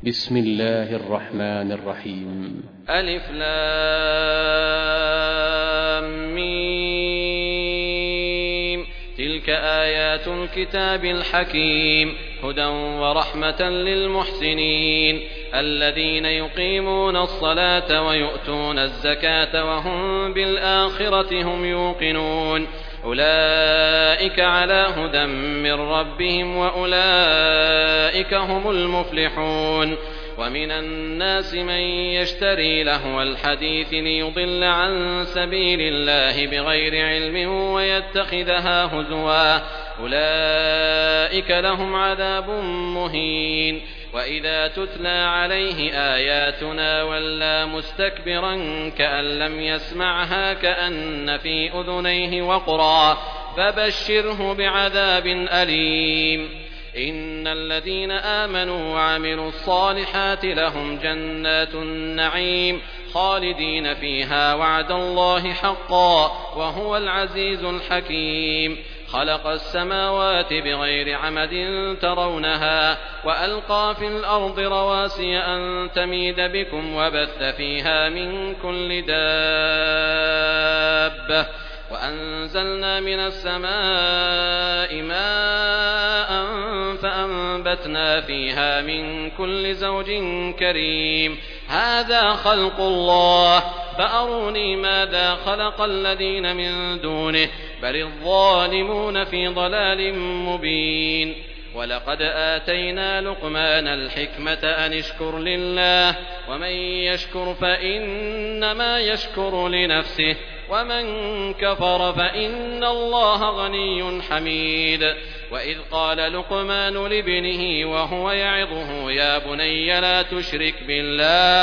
بسم الله الرحمن الرحيم. ألف لام ميم. تلك آيات الكتاب الحكيم هدى ورحمة للمحسنين الذين يقيمون الصلاة ويؤتون الزكاة وهم بالآخرة هم يوقنون أولئك على هدى من ربهم وأولئك هم المفلحون. ومن الناس من يشتري لهو الحديث ليضل عن سبيل الله بغير علم ويتخذها هزوا أولئك لهم عذاب مهين. وإذا تتلى عليه آياتنا ولى مستكبرا كأن لم يسمعها كأن في أذنيه وقرا فبشره بعذاب أليم. إن الذين آمنوا وعملوا الصالحات لهم جنات النعيم خالدين فيها وعد الله حقا وهو العزيز الحكيم. خلق السماوات بغير عمد ترونها وألقى في الأرض رواسي أن تميد بكم وبث فيها من كل دابة وأنزلنا من السماء ماء فأنبتنا فيها من كل زوج كريم. هذا خلق الله فأروني ماذا خلق الذين من دونه بل الظالمون في ضلال مبين. ولقد آتينا لقمان الحكمة أن اشكر لله ومن يشكر فإنما يشكر لنفسه ومن كفر فإن الله غني حميد. وإذ قال لقمان لابنه وهو يعظه يا بني لا تشرك بالله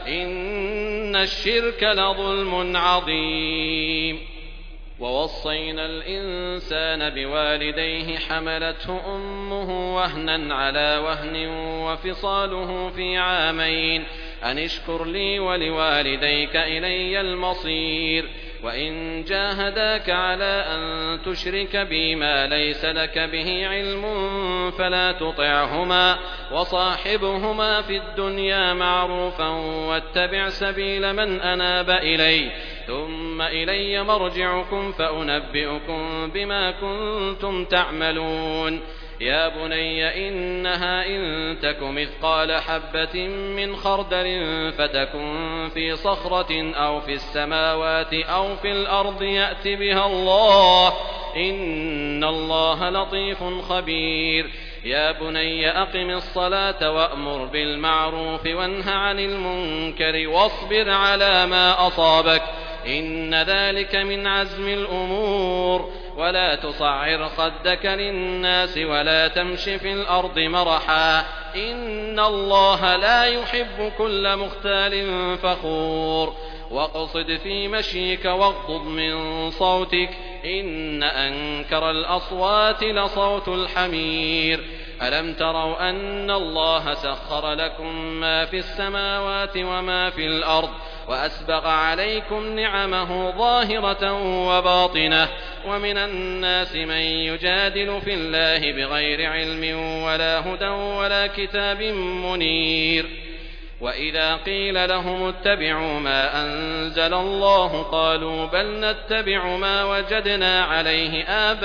إن الشرك لظلم عظيم. ووصينا الإنسان بوالديه حملته أمه وهنا على وهن وفصاله في عامين أن اشكر لي ولوالديك إلي المصير. وإن جاهداك على أن تشرك بي ما ليس لك به علم فلا تطعهما وصاحبهما في الدنيا معروفا واتبع سبيل من أناب إلي ثم إلي مرجعكم فأنبئكم بما كنتم تعملون. يا بني إنها إن تك مثقال حبة من خردل فتكن في صخرة أو في السماوات أو في الأرض يأت بها الله إن الله لطيف خبير. يا بني أقم الصلاة وأمر بالمعروف وانه عن المنكر واصبر على ما أصابك إن ذلك من عزم الأمور. ولا تصعر خدك للناس ولا تمش في الأرض مرحا إن الله لا يحب كل مختال فخور. واقصد في مشيك واغضض من صوتك إن أنكر الأصوات لصوت الحمير. ألم تروا أن الله سخر لكم ما في السماوات وما في الأرض وأسبغ عليكم نعمه ظاهرة وباطنة ومن الناس من يجادل في الله بغير علم ولا هدى ولا كتاب منير. وإذا قيل لهم اتبعوا ما أنزل الله قالوا بل نتبع ما وجدنا عليه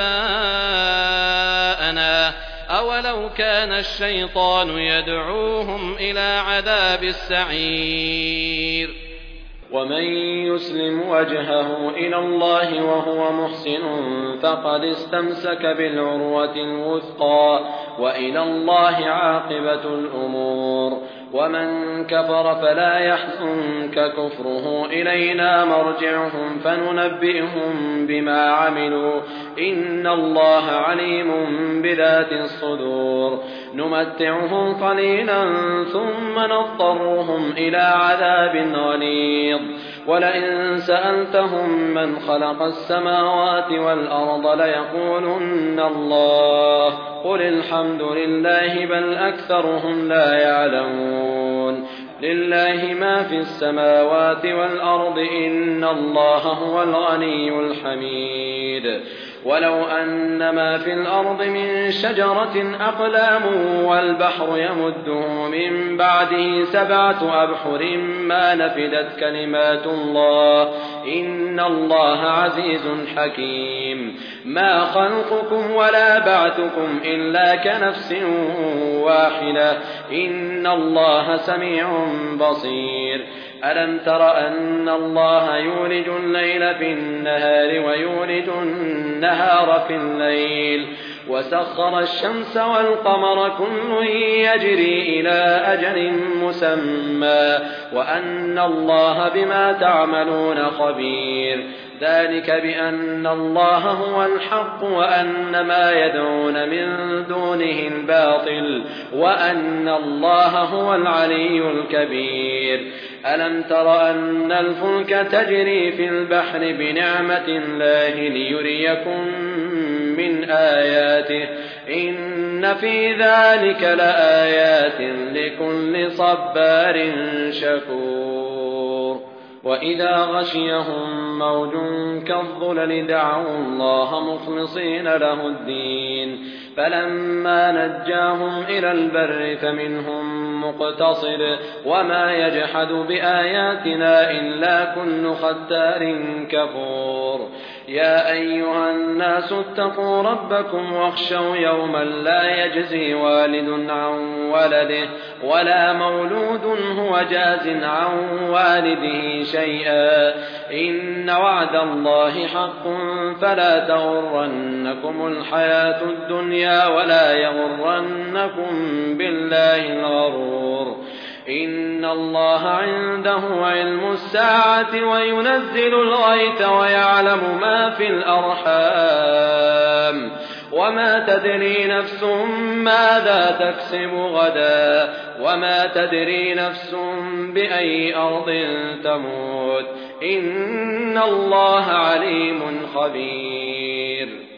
آباءنا أولو كان الشيطان يدعوهم إلى عذاب السعير. ومن يسلم وجهه إلى الله وهو محسن فقد استمسك بالعروة الوثقى وإلى الله عاقبة الأمور. ومن كفر فلا يحزنك كفره إلينا مرجعهم فننبئهم بما عملوا إن الله عليم بذات الصدور. نمتعهم قليلا ثم نضطرهم إلى عذاب غليظ. ولئن سألتهم من خلق السماوات والأرض ليقولن الله قل الحمد لله بل أكثرهم لا يعلمون. لله ما في السماوات والأرض إن الله هو الغني الحميد. ولو أن ما في الأرض من شجرة أقلام والبحر يمده من بعده 7 أبحر ما نفدت كلمات الله إن الله عزيز حكيم ما خلقكم ولا بعثكم إلا كنفس واحدة إن الله سميع بصير ألم تر أن الله يولج الليل في النهار ويولج النهار في الليل وسخر الشمس والقمر كل يجري إلى أجل مسمى وأن الله بما تعملون خبير ذلك بأن الله هو الحق وأن ما يدعون من دونه الباطل وأن الله هو العلي الكبير ألم تر أن الفلك تجري في البحر بنعمة الله ليريكم من آياته إن في ذلك لآيات لكل صبار شكور وإذا غشيهم موج كالظلل دعوا الله مخلصين له الدين فلما نجاهم إلى البر فمنهم مقتصد وما يجحد بآياتنا إلا كل ختار كفور يا أيها الناس اتقوا ربكم واخشوا يوما لا يجزي والد عن ولده ولا مولود هو جاز عن والده شيئا إن وعد الله حق فلا تغرنكم الحياة الدنيا ولا يغرنكم بالله الغرور إن الله عنده علم الساعة وينزل الغيث ويعلم ما في الأرحام وما تدري نفس ماذا تكسب غدا وما تدري نفس بأي أرض تموت إن الله عليم خبير